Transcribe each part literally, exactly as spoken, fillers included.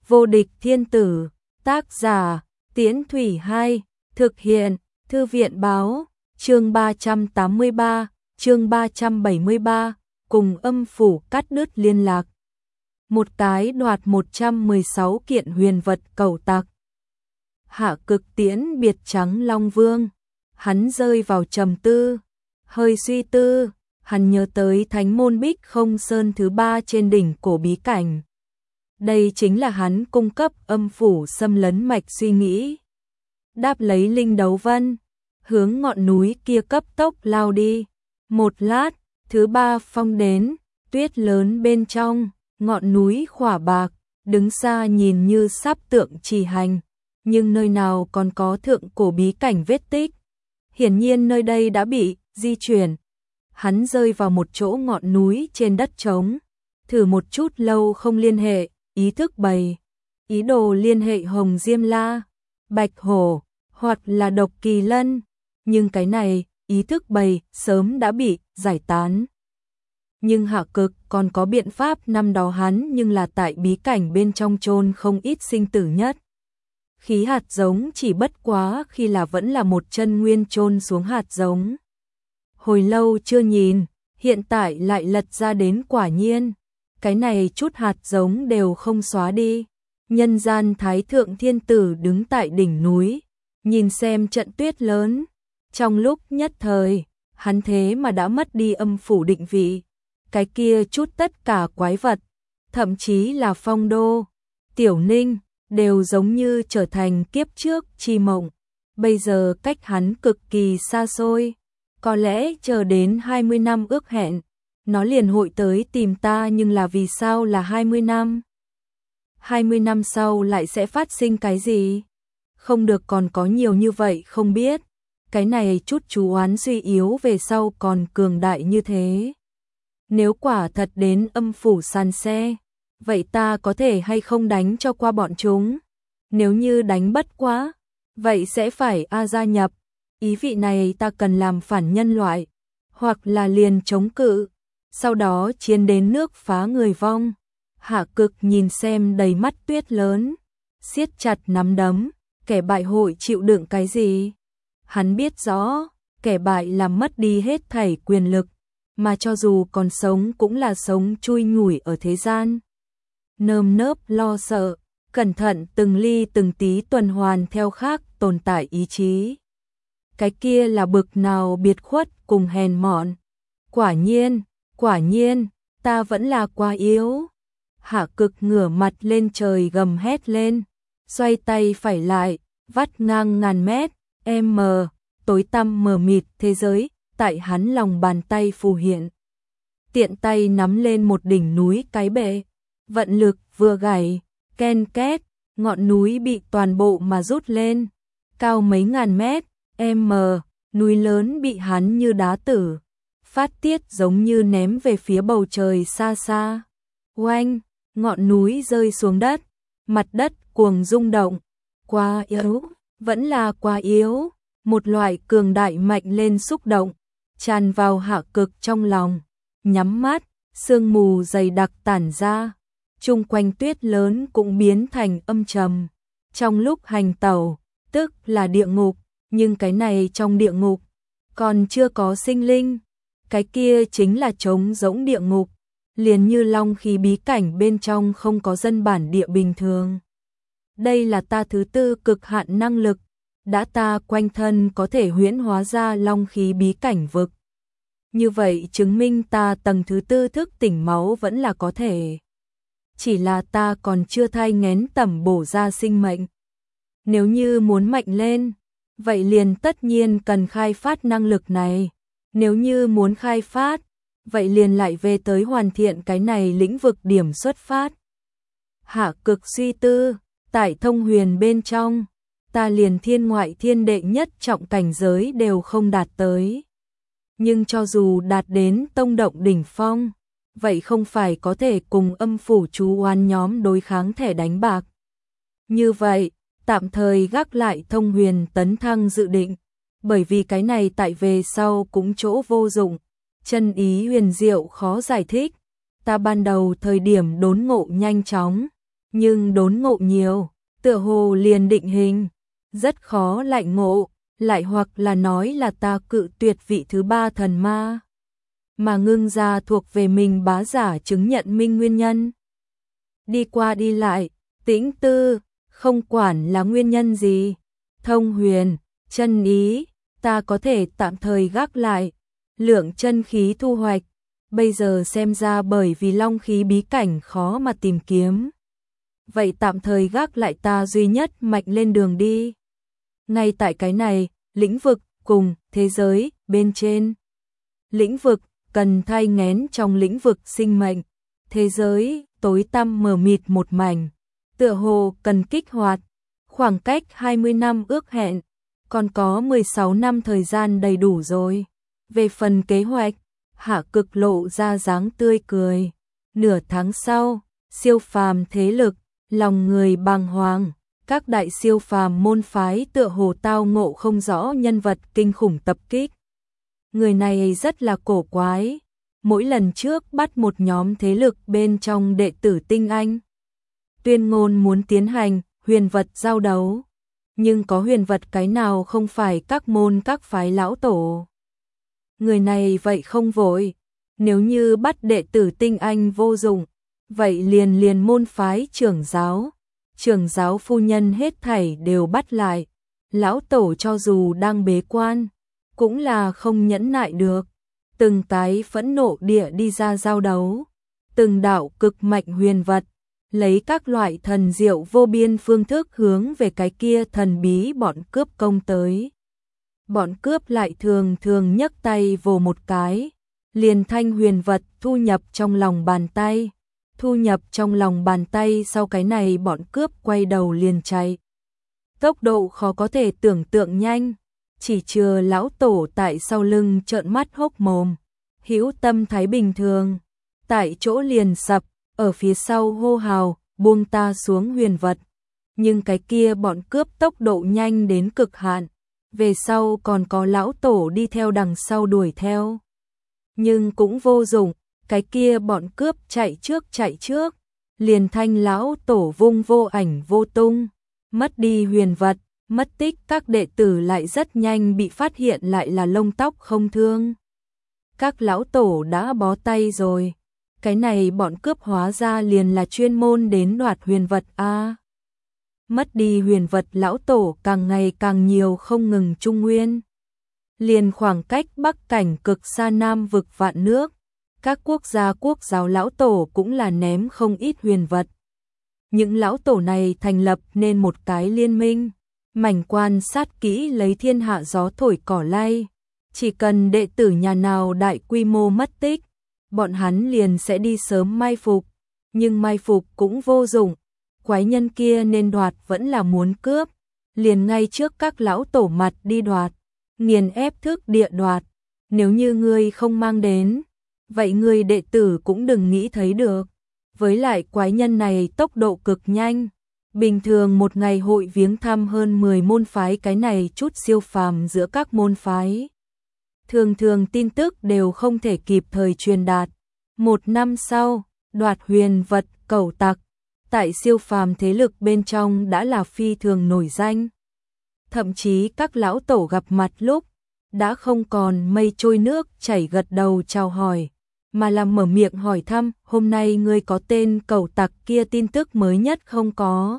Vô địch thiên tử, tác giả, Tiễn Thủy hai, thực hiện, Thư viện báo, chương ba trăm tám mươi ba, chương ba trăm bảy mươi ba, cùng âm phủ cắt đứt liên lạc. Một cái đoạt một trăm mười sáu kiện huyền vật cẩu tặc. Hạ Cực tiễn biệt Trắng Long Vương, hắn rơi vào trầm tư, hơi suy tư, hắn nhớ tới thánh môn Bích Không Sơn thứ ba trên đỉnh cổ bí cảnh. Đây chính là hắn cung cấp âm phủ xâm lấn mạch suy nghĩ. Đáp lấy linh đấu vân, hướng ngọn núi kia cấp tốc lao đi. Một lát, thứ ba phong đến, tuyết lớn bên trong, ngọn núi khỏa bạc, đứng xa nhìn như sắp tượng trì hành, nhưng nơi nào còn có thượng cổ bí cảnh vết tích. Hiển nhiên nơi đây đã bị di chuyển. Hắn rơi vào một chỗ ngọn núi trên đất trống, thử một chút lâu không liên hệ, ý thức bày, ý đồ liên hệ Hồng Diêm La, Bạch Hổ, hoặc là Độc Kỳ Lân, nhưng cái này, ý thức bày, sớm đã bị giải tán. Nhưng Hạ Cực còn có biện pháp, năm đó hắn nhưng là tại bí cảnh bên trong chôn không ít sinh tử nhất. Khí hạt giống chỉ bất quá khi là vẫn là một chân nguyên chôn xuống hạt giống. Hồi lâu chưa nhìn, hiện tại lại lật ra đến quả nhiên. Cái này chút hạt giống đều không xóa đi. Nhân gian Thái Thượng Thiên Tử đứng tại đỉnh núi, nhìn xem trận tuyết lớn. Trong lúc nhất thời, hắn thế mà đã mất đi âm phủ định vị. Cái kia chút tất cả quái vật, thậm chí là Phong Đô, Tiểu Ninh, đều giống như trở thành kiếp trước chi mộng. Bây giờ cách hắn cực kỳ xa xôi. Có lẽ chờ đến hai mươi năm ước hẹn, nó liền hội tới tìm ta, nhưng là vì sao là hai mươi năm? hai mươi năm sau lại sẽ phát sinh cái gì? Không được, còn có nhiều như vậy không biết. Cái này chút chú oán suy yếu về sau còn cường đại như thế. Nếu quả thật đến âm phủ sàn xe, vậy ta có thể hay không đánh cho qua bọn chúng? Nếu như đánh bất quá, vậy sẽ phải A gia nhập. Ý vị này ta cần làm phản nhân loại, hoặc là liền chống cự, sau đó chiến đến nước phá người vong. Hạ Cực nhìn xem đầy mắt tuyết lớn, siết chặt nắm đấm, kẻ bại hội chịu đựng cái gì? Hắn biết rõ, kẻ bại làm mất đi hết thảy quyền lực, mà cho dù còn sống cũng là sống chui nhủi ở thế gian. Nơm nớp lo sợ, cẩn thận từng ly từng tí tuần hoàn theo khác tồn tại ý chí. Cái kia là bực nào biệt khuất cùng hèn mọn. Quả nhiên, quả nhiên, ta vẫn là quá yếu. Hạ Cực ngửa mặt lên trời gầm hét lên, xoay tay phải lại, vắt ngang ngàn mét, m, tối tăm mờ mịt thế giới, tại hắn lòng bàn tay phù hiện. Tiện tay nắm lên một đỉnh núi cái bệ, vận lực vừa gảy, ken két, ngọn núi bị toàn bộ mà rút lên, cao mấy ngàn mét. M, núi lớn bị hắn như đá tử, phát tiết giống như ném về phía bầu trời xa xa. Oanh, ngọn núi rơi xuống đất, mặt đất cuồng rung động. Quá yếu, vẫn là quá yếu. Một loại cường đại mạnh lên xúc động, tràn vào Hạ Cực trong lòng. Nhắm mắt, sương mù dày đặc tản ra, chung quanh tuyết lớn cũng biến thành âm trầm. Trong lúc hành tẩu, tức là địa ngục. Nhưng cái này trong địa ngục, còn chưa có sinh linh. Cái kia chính là trống rỗng địa ngục, liền như long khí bí cảnh bên trong không có dân bản địa bình thường. Đây là ta thứ tư cực hạn năng lực, đã ta quanh thân có thể huyễn hóa ra long khí bí cảnh vực. Như vậy chứng minh ta tầng thứ tư thức tỉnh máu vẫn là có thể. Chỉ là ta còn chưa thai nghén tẩm bổ ra sinh mệnh. Nếu như muốn mạnh lên, vậy liền tất nhiên cần khai phát năng lực này. Nếu như muốn khai phát, vậy liền lại về tới hoàn thiện cái này lĩnh vực điểm xuất phát. Hạ Cực suy tư, tại thông huyền bên trong, ta liền thiên ngoại thiên đệ nhất trọng cảnh giới đều không đạt tới. Nhưng cho dù đạt đến tông động đỉnh phong, vậy không phải có thể cùng âm phủ chú oan nhóm đối kháng thẻ đánh bạc. Như vậy, tạm thời gác lại thông huyền tấn thăng dự định, bởi vì cái này tại về sau cũng chỗ vô dụng, chân ý huyền diệu khó giải thích. Ta ban đầu thời điểm đốn ngộ nhanh chóng, nhưng đốn ngộ nhiều, tựa hồ liền định hình, rất khó lại ngộ, lại hoặc là nói là ta cự tuyệt vị thứ ba thần ma, mà ngưng ra thuộc về mình bá giả chứng nhận minh nguyên nhân. Đi qua đi lại, tĩnh tư, không quản là nguyên nhân gì, thông huyền, chân ý, ta có thể tạm thời gác lại, lượng chân khí thu hoạch, bây giờ xem ra bởi vì long khí bí cảnh khó mà tìm kiếm. Vậy tạm thời gác lại ta duy nhất mạnh lên đường đi. Ngay tại cái này, lĩnh vực, cùng, thế giới, bên trên. Lĩnh vực, cần thai nghén trong lĩnh vực sinh mệnh. Thế giới, tối tăm mờ mịt một mảnh. Tựa hồ, cần kích hoạt. Khoảng cách hai mươi năm ước hẹn. Còn có mười sáu năm thời gian đầy đủ rồi. Về phần kế hoạch, Hạ Cực lộ ra dáng tươi cười. Nửa tháng sau, siêu phàm thế lực, lòng người bàng hoàng. Các đại siêu phàm môn phái tựa hồ tao ngộ không rõ nhân vật kinh khủng tập kích. Người này rất là cổ quái. Mỗi lần trước bắt một nhóm thế lực bên trong đệ tử tinh anh. Tuyên ngôn muốn tiến hành huyền vật giao đấu. Nhưng có huyền vật cái nào không phải các môn các phái lão tổ. Người này vậy không vội. Nếu như bắt đệ tử tinh anh vô dụng, vậy liền liền môn phái trưởng giáo. Trưởng giáo phu nhân hết thảy đều bắt lại. Lão tổ cho dù đang bế quan, cũng là không nhẫn nại được. Từng tái phẫn nộ địa đi ra giao đấu. Từng đạo cực mạnh huyền vật, lấy các loại thần diệu vô biên phương thức hướng về cái kia thần bí bọn cướp công tới. Bọn cướp lại thường thường nhấc tay vồ một cái, liền thanh huyền vật thu nhập trong lòng bàn tay. Thu nhập trong lòng bàn tay sau cái này bọn cướp quay đầu liền chạy. Tốc độ khó có thể tưởng tượng nhanh, chỉ chừa lão tổ tại sau lưng trợn mắt hốc mồm. Hữu tâm thái bình thường, tại chỗ liền sập, ở phía sau hô hào, buông ta xuống huyền vật. Nhưng cái kia bọn cướp tốc độ nhanh đến cực hạn, về sau còn có lão tổ đi theo đằng sau đuổi theo. Nhưng cũng vô dụng, cái kia bọn cướp chạy trước chạy trước, liền thanh lão tổ vung vô ảnh vô tung, mất đi huyền vật, mất tích các đệ tử lại rất nhanh bị phát hiện lại là lông tóc không thương. Các lão tổ đã bó tay rồi, cái này bọn cướp hóa ra liền là chuyên môn đến đoạt huyền vật a. Mất đi huyền vật lão tổ càng ngày càng nhiều không ngừng trung nguyên. Liền khoảng cách bắc cảnh cực xa nam vực vạn nước, các quốc gia quốc giáo lão tổ cũng là ném không ít huyền vật. Những lão tổ này thành lập nên một cái liên minh, mảnh quan sát kỹ lấy thiên hạ gió thổi cỏ lay. Chỉ cần đệ tử nhà nào đại quy mô mất tích, bọn hắn liền sẽ đi sớm mai phục. Nhưng mai phục cũng vô dụng, quái nhân kia nên đoạt vẫn là muốn cướp. Liền ngay trước các lão tổ mặt đi đoạt, nghiền ép thức địa đoạt. Nếu như ngươi không mang đến, vậy người đệ tử cũng đừng nghĩ thấy được. Với lại quái nhân này tốc độ cực nhanh. Bình thường một ngày hội viếng thăm hơn mười môn phái, cái này chút siêu phàm giữa các môn phái. Thường thường tin tức đều không thể kịp thời truyền đạt. Một năm sau, đoạt huyền vật cẩu tặc, tại siêu phàm thế lực bên trong đã là phi thường nổi danh. Thậm chí các lão tổ gặp mặt lúc, đã không còn mây trôi nước chảy gật đầu chào hỏi, mà là mở miệng hỏi thăm, hôm nay ngươi có tên cẩu tặc kia tin tức mới nhất không có?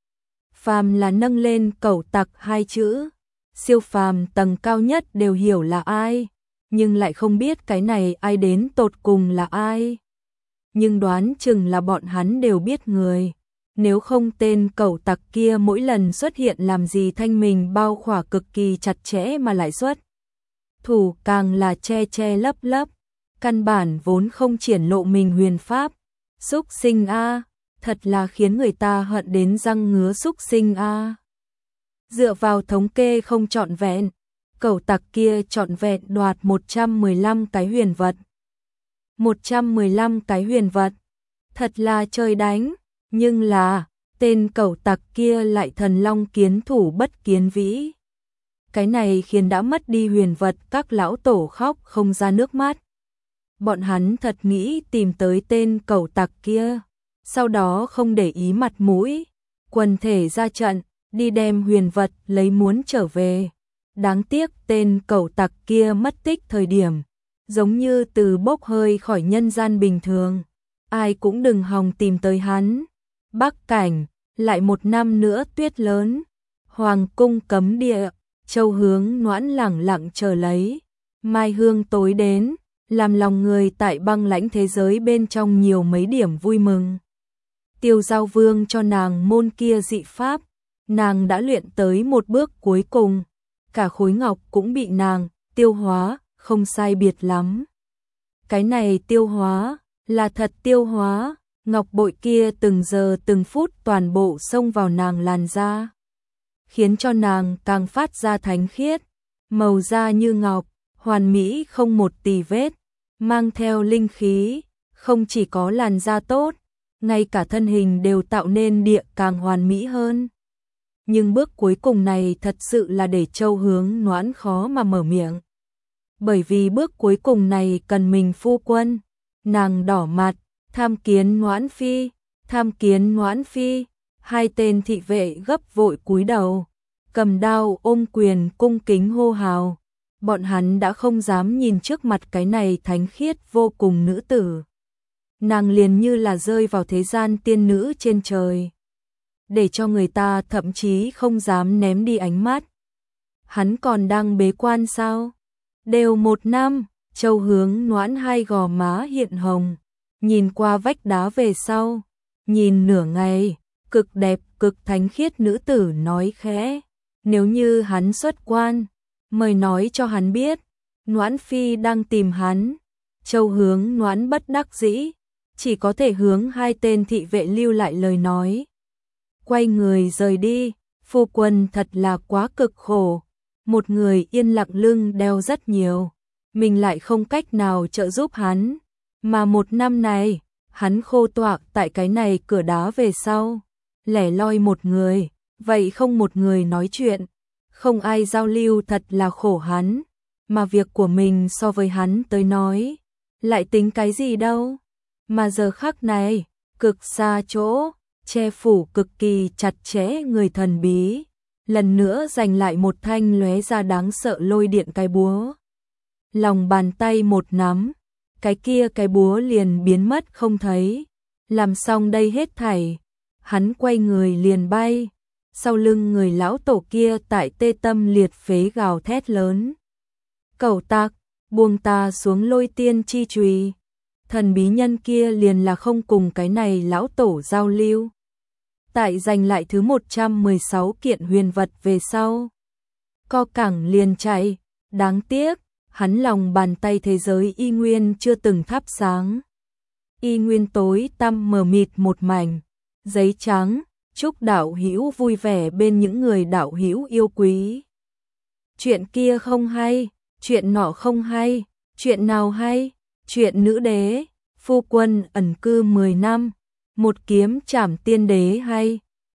Phàm là nâng lên cẩu tặc hai chữ, siêu phàm tầng cao nhất đều hiểu là ai, nhưng lại không biết cái này ai đến tột cùng là ai. Nhưng đoán chừng là bọn hắn đều biết người, nếu không tên cẩu tặc kia mỗi lần xuất hiện làm gì thanh mình bao khỏa cực kỳ chặt chẽ mà lại xuất. Thủ càng là che che lấp lấp, căn bản vốn không triển lộ mình huyền pháp. Xúc sinh a, thật là khiến người ta hận đến răng ngứa xúc sinh a. Dựa vào thống kê không trọn vẹn, cẩu tặc kia trọn vẹn đoạt một trăm mười lăm cái huyền vật. một trăm mười lăm cái huyền vật, thật là trời đánh, nhưng là, tên cẩu tặc kia lại thần long kiến thủ bất kiến vĩ. Cái này khiến đã mất đi huyền vật các lão tổ khóc không ra nước mắt. Bọn hắn thật nghĩ tìm tới tên cẩu tặc kia, sau đó không để ý mặt mũi, quần thể ra trận, đi đem huyền vật lấy muốn trở về. Đáng tiếc tên cẩu tặc kia mất tích thời điểm, giống như từ bốc hơi khỏi nhân gian bình thường, ai cũng đừng hòng tìm tới hắn. Bắc Cảnh, lại một năm nữa tuyết lớn, hoàng cung cấm địa, Châu Hướng Noãn lẳng lặng chờ lấy. Mai hương tối đến, làm lòng người tại băng lãnh thế giới bên trong nhiều mấy điểm vui mừng. Tiêu Giao Vương cho nàng môn kia dị pháp, nàng đã luyện tới một bước cuối cùng, cả khối ngọc cũng bị nàng tiêu hóa, không sai biệt lắm. Cái này tiêu hóa, là thật tiêu hóa, ngọc bội kia từng giờ từng phút toàn bộ xông vào nàng làn da, khiến cho nàng càng phát ra thánh khiết, màu da như ngọc, hoàn mỹ không một tì vết, mang theo linh khí, không chỉ có làn da tốt, ngay cả thân hình đều tạo nên địa càng hoàn mỹ hơn. Nhưng bước cuối cùng này thật sự là để Châu Hướng Noãn khó mà mở miệng. Bởi vì bước cuối cùng này cần mình phu quân, nàng đỏ mặt, tham kiến Noãn phi, tham kiến Noãn phi, hai tên thị vệ gấp vội cúi đầu, cầm đao ôm quyền cung kính hô hào. Bọn hắn đã không dám nhìn trước mặt cái này thánh khiết vô cùng nữ tử. Nàng liền như là rơi vào thế gian tiên nữ trên trời, để cho người ta thậm chí không dám ném đi ánh mắt. Hắn còn đang bế quan sao? Đều một năm, Châu Hướng Noãn hai gò má hiện hồng, nhìn qua vách đá về sau, nhìn nửa ngày, cực đẹp cực thánh khiết nữ tử nói khẽ, nếu như hắn xuất quan, mời nói cho hắn biết, Noãn phi đang tìm hắn. Châu Hướng Noãn bất đắc dĩ, chỉ có thể hướng hai tên thị vệ lưu lại lời nói. Quay người rời đi, phu quân thật là quá cực khổ, một người yên lặng lưng đeo rất nhiều, mình lại không cách nào trợ giúp hắn, mà một năm này, hắn khô toạc tại cái này cửa đá về sau, lẻ loi một người, vậy không một người nói chuyện, không ai giao lưu thật là khổ hắn, mà việc của mình so với hắn tới nói, lại tính cái gì đâu, mà giờ khắc này, cực xa chỗ, che phủ cực kỳ chặt chẽ người thần bí, lần nữa giành lại một thanh lóe ra đáng sợ lôi điện cái búa. Lòng bàn tay một nắm, cái kia cái búa liền biến mất không thấy, làm xong đây hết thảy, hắn quay người liền bay, sau lưng người lão tổ kia tại tê tâm liệt phế gào thét lớn. Cẩu tặc, buông ta xuống lôi tiên chi chùy. Thần bí nhân kia liền là không cùng cái này lão tổ giao lưu. Tại giành lại thứ một trăm mười sáu kiện huyền vật về sau, co cẳng liền chạy, đáng tiếc, hắn lòng bàn tay thế giới y nguyên chưa từng thắp sáng. Y nguyên tối tăm mờ mịt một mảnh, giấy trắng, chúc đạo hữu vui vẻ bên những người đạo hữu yêu quý. Chuyện kia không hay, chuyện nọ không hay, chuyện nào hay, chuyện nữ đế, phu quân ẩn cư mười năm, một kiếm trảm tiên đế hay.